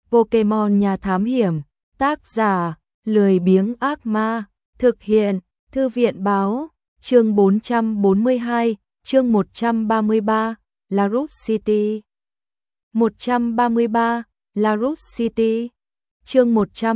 Pokemon Nhà Thám Hiểm, tác giả, lười biếng ác ma, thực hiện, Thư viện Báo, chương 442, chương 133, Larus City. 133, Larus City. Chương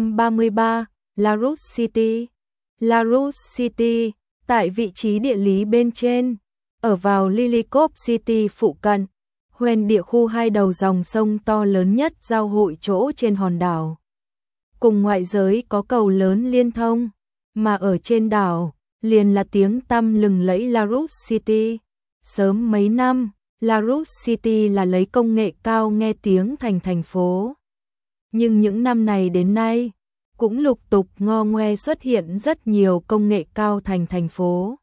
133, Larus City. Larus City, tại vị trí địa lý bên trên, ở vào Lillicop City phụ cận, hoen địa khu hai đầu dòng sông to lớn nhất giao hội chỗ trên hòn đảo. Cùng ngoại giới có cầu lớn liên thông, mà ở trên đảo, liền là tiếng tăm lừng lẫy Larus City. Sớm mấy năm, Larus City là lấy công nghệ cao nghe tiếng thành thành phố. Nhưng những năm này đến nay, cũng lục tục ngo ngoe xuất hiện rất nhiều công nghệ cao thành phố.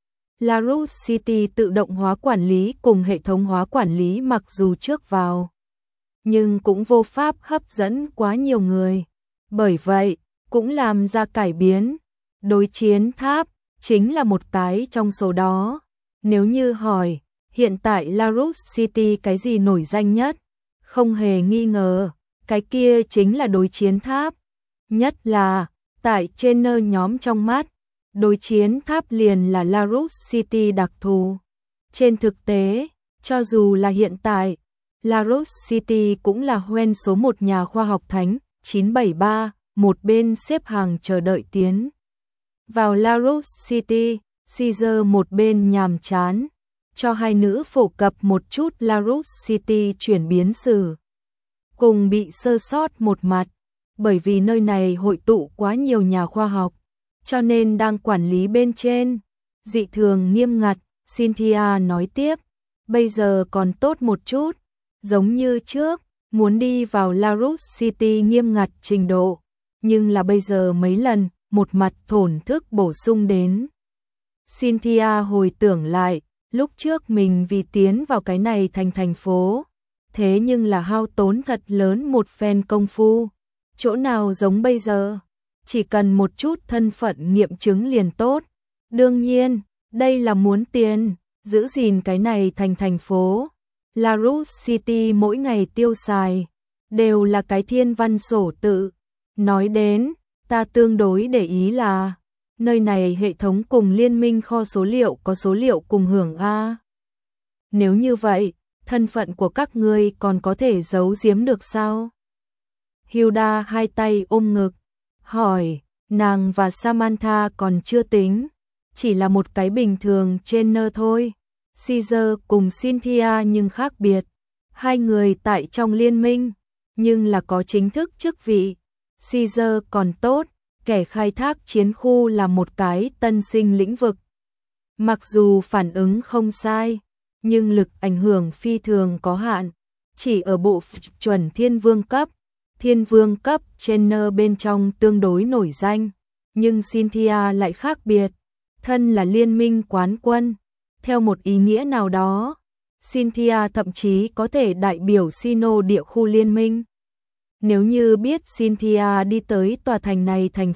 Larus City tự động hóa quản lý cùng hệ thống hóa quản lý mặc dù trước vào, nhưng cũng vô pháp hấp dẫn quá nhiều người. Bởi vậy, cũng làm ra cải biến. Đối chiến tháp chính là một cái trong số đó. Nếu như hỏi, hiện tại Larus City cái gì nổi danh nhất? Không hề nghi ngờ, cái kia chính là đối chiến tháp. Nhất là, tại trên nơi nhóm trong mắt, đối chiến tháp liền là Larus City đặc thù. Trên thực tế, cho dù là hiện tại, Larus City cũng là hoen số một nhà khoa học thánh 973, một bên xếp hàng chờ đợi tiến vào Larus City. Caesar một bên nhàm chán, cho hai nữ phổ cập một chút Larus City chuyển biến sử. Cùng bị sơ sót một mặt, bởi vì nơi này hội tụ quá nhiều nhà khoa học, cho nên đang quản lý bên trên dị thường nghiêm ngặt. Cynthia nói tiếp, bây giờ còn tốt một chút, giống như trước, muốn đi vào Larus City nghiêm ngặt trình độ, nhưng là bây giờ mấy lần, một mặt thổn thức bổ sung đến. Cynthia hồi tưởng lại, lúc trước mình vì tiến vào cái này thành phố, thế nhưng là hao tốn thật lớn một phen công phu, chỗ nào giống bây giờ, chỉ cần một chút thân phận nghiệm chứng liền tốt. Đương nhiên, đây là muốn tiền, giữ gìn cái này thành phố. Larus City mỗi ngày tiêu xài, đều là cái thiên văn sổ tự. Nói đến, ta tương đối để ý là, nơi này hệ thống cùng liên minh kho số liệu có số liệu cùng hưởng A. Nếu như vậy, thân phận của các ngươi còn có thể giấu giếm được sao? Hilda hai tay ôm ngực, hỏi, nàng và Samantha còn chưa tính, chỉ là một cái bình thường trainer thôi. Caesar cùng Cynthia nhưng khác biệt, hai người tại trong liên minh, nhưng là có chính thức chức vị. Caesar còn tốt, kẻ khai thác chiến khu là một cái tân sinh lĩnh vực. Mặc dù phản ứng không sai, nhưng lực ảnh hưởng phi thường có hạn, chỉ ở bộ chuẩn thiên vương cấp. Thiên vương cấp trainer bên trong tương đối nổi danh, nhưng Cynthia lại khác biệt, thân là liên minh quán quân. Theo một ý nghĩa nào đó, Cynthia thậm chí có thể đại biểu Sino địa khu liên minh. Nếu như biết Cynthia đi tới tòa thành này thành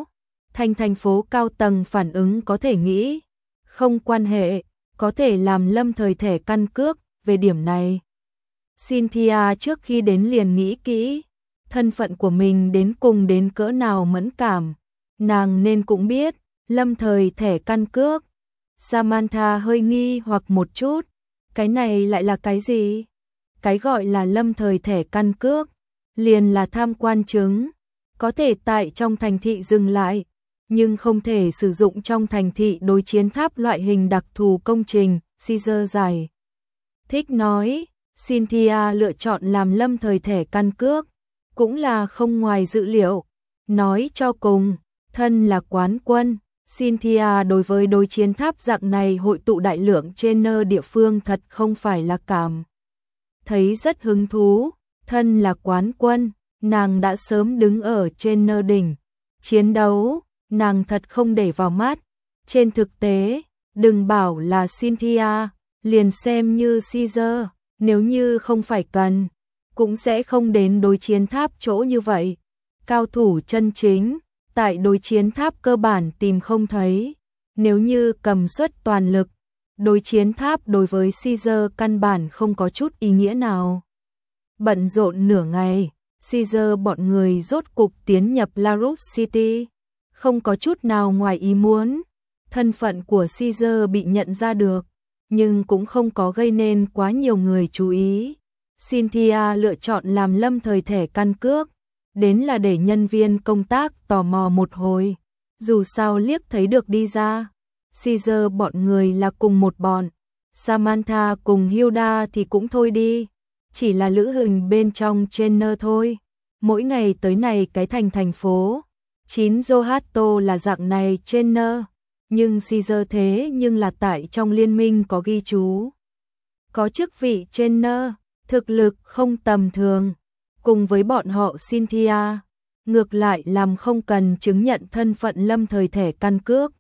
phố cao tầng phản ứng có thể nghĩ, không quan hệ, có thể làm lâm thời thẻ căn cước. Về điểm này, Cynthia trước khi đến liền nghĩ kỹ, thân phận của mình đến cùng đến cỡ nào mẫn cảm, nàng nên cũng biết, lâm thời thẻ căn cước. Samantha hơi nghi hoặc một chút, cái này lại là cái gì? Cái gọi là lâm thời thẻ căn cước, liền là tham quan chứng, có thể tại trong thành thị dừng lại, nhưng không thể sử dụng trong thành thị đối chiến tháp loại hình đặc thù công trình. Caesar giải thích nói, Cynthia lựa chọn làm lâm thời thẻ căn cước, cũng là không ngoài dự liệu. Nói cho cùng, thân là quán quân, Cynthia đối với đối chiến tháp dạng này hội tụ đại lượng trainer địa phương thật không phải là cảm thấy rất hứng thú. Thân là quán quân, nàng đã sớm đứng ở trên nơ đỉnh chiến đấu, nàng thật không để vào mắt. Trên thực tế, đừng bảo là Cynthia, liền xem như Caesar, nếu như không phải cần, cũng sẽ không đến đối chiến tháp chỗ như vậy. Cao thủ chân chính, tại đối chiến tháp cơ bản tìm không thấy, nếu như cầm suất toàn lực, đối chiến tháp đối với Caesar căn bản không có chút ý nghĩa nào. Bận rộn nửa ngày, Caesar bọn người rốt cục tiến nhập Larus City. Không có chút nào ngoài ý muốn. Thân phận của Caesar bị nhận ra được, nhưng cũng không có gây nên quá nhiều người chú ý. Cynthia lựa chọn làm lâm thời thẻ căn cước, đến là để nhân viên công tác tò mò một hồi. Dù sao liếc thấy được đi ra. Caesar bọn người là cùng một bọn. Samantha cùng Hilda thì cũng thôi đi. Chỉ là lữ hình bên trong Chenner thôi. Mỗi ngày tới này cái thành phố. 9 Johato là dạng này Chenner. Nhưng Caesar thế nhưng là tại trong liên minh có ghi chú. Có chức vị Chenner, thực lực không tầm thường. Cùng với bọn họ Cynthia, ngược lại làm không cần chứng nhận thân phận lâm thời thẻ căn cước.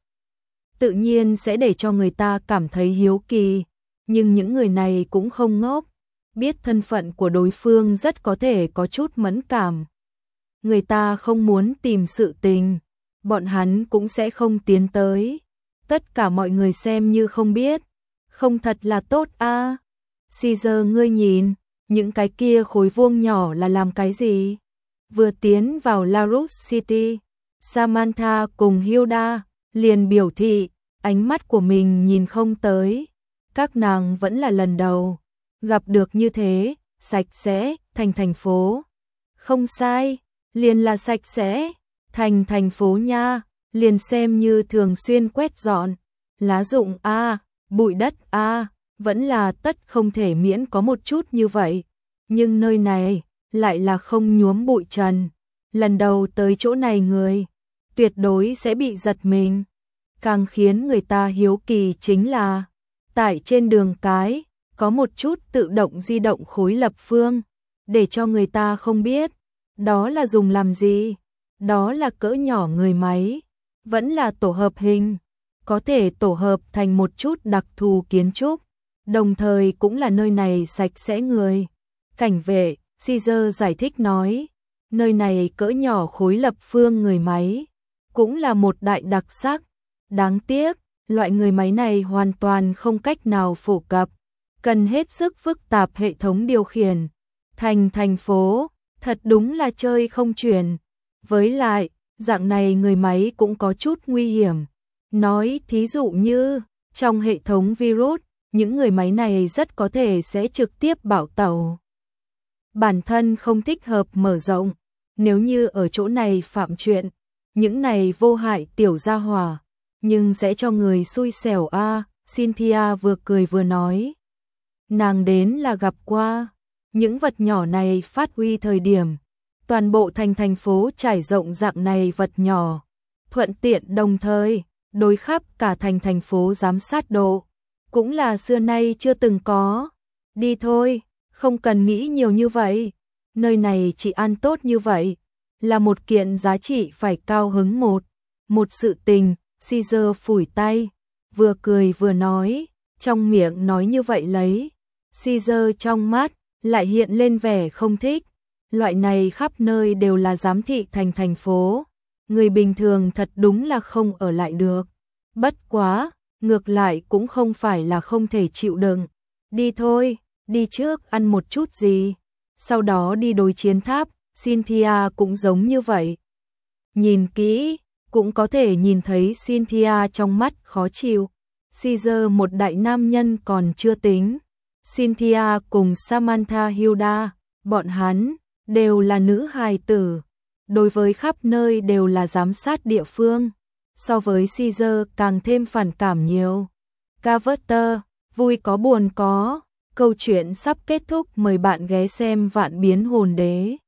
Tự nhiên sẽ để cho người ta cảm thấy hiếu kỳ, nhưng những người này cũng không ngốc, biết thân phận của đối phương rất có thể có chút mẫn cảm. Người ta không muốn tìm sự tình, bọn hắn cũng sẽ không tiến tới. Tất cả mọi người xem như không biết, không thật là tốt a. Caesar ngươi nhìn, những cái kia khối vuông nhỏ là làm cái gì? Vừa tiến vào Larus City, Samantha cùng Hilda liền biểu thị, ánh mắt của mình nhìn không tới. Các nàng vẫn là lần đầu gặp được như thế, sạch sẽ, thành phố. Không sai, liền là sạch sẽ, thành phố nha, liền xem như thường xuyên quét dọn. Lá rụng a, bụi đất a, vẫn là tất không thể miễn có một chút như vậy. Nhưng nơi này lại là không nhuốm bụi trần. Lần đầu tới chỗ này người tuyệt đối sẽ bị giật mình. Càng khiến người ta hiếu kỳ chính là tại trên đường cái có một chút tự động di động khối lập phương, để cho người ta không biết đó là dùng làm gì. Đó là cỡ nhỏ người máy, vẫn là tổ hợp hình, có thể tổ hợp thành một chút đặc thù kiến trúc, đồng thời cũng là nơi này sạch sẽ người. Cảnh vệ, Caesar giải thích nói, nơi này cỡ nhỏ khối lập phương người máy, cũng là một đại đặc sắc. Đáng tiếc, loại người máy này hoàn toàn không cách nào phổ cập, cần hết sức phức tạp hệ thống điều khiển. Thành phố, thật đúng là chơi không chuyển. Với lại, dạng này người máy cũng có chút nguy hiểm. Nói thí dụ như, trong hệ thống virus, những người máy này rất có thể sẽ trực tiếp bảo tẩu. Bản thân không thích hợp mở rộng, nếu như ở chỗ này phạm chuyện, những này vô hại tiểu gia hỏa, nhưng sẽ cho người xui xẻo a. Cynthia vừa cười vừa nói. Nàng đến là gặp qua, những vật nhỏ này phát huy thời điểm, toàn bộ thành phố trải rộng dạng này vật nhỏ, thuận tiện đồng thời, đối khắp cả thành phố giám sát độ, cũng là xưa nay chưa từng có. Đi thôi, không cần nghĩ nhiều như vậy, nơi này chỉ ăn tốt như vậy, là một kiện giá trị phải cao hứng một sự tình. Caesar phủi tay, vừa cười vừa nói, trong miệng nói như vậy lấy. Caesar trong mắt lại hiện lên vẻ không thích. Loại này khắp nơi đều là giám thị thành phố, người bình thường thật đúng là không ở lại được. Bất quá, ngược lại cũng không phải là không thể chịu đựng. Đi thôi, đi trước ăn một chút gì, sau đó đi đối chiến tháp. Cynthia cũng giống như vậy. Nhìn kỹ, cũng có thể nhìn thấy Cynthia trong mắt khó chịu. Caesar một đại nam nhân còn chưa tính. Cynthia cùng Samantha Hilda, bọn hắn đều là nữ hài tử. Đối với khắp nơi đều là giám sát địa phương. So với Caesar càng thêm phản cảm nhiều. Carver, vui có buồn có. Câu chuyện sắp kết thúc, mời bạn ghé xem Vạn Biến Hồn Đế.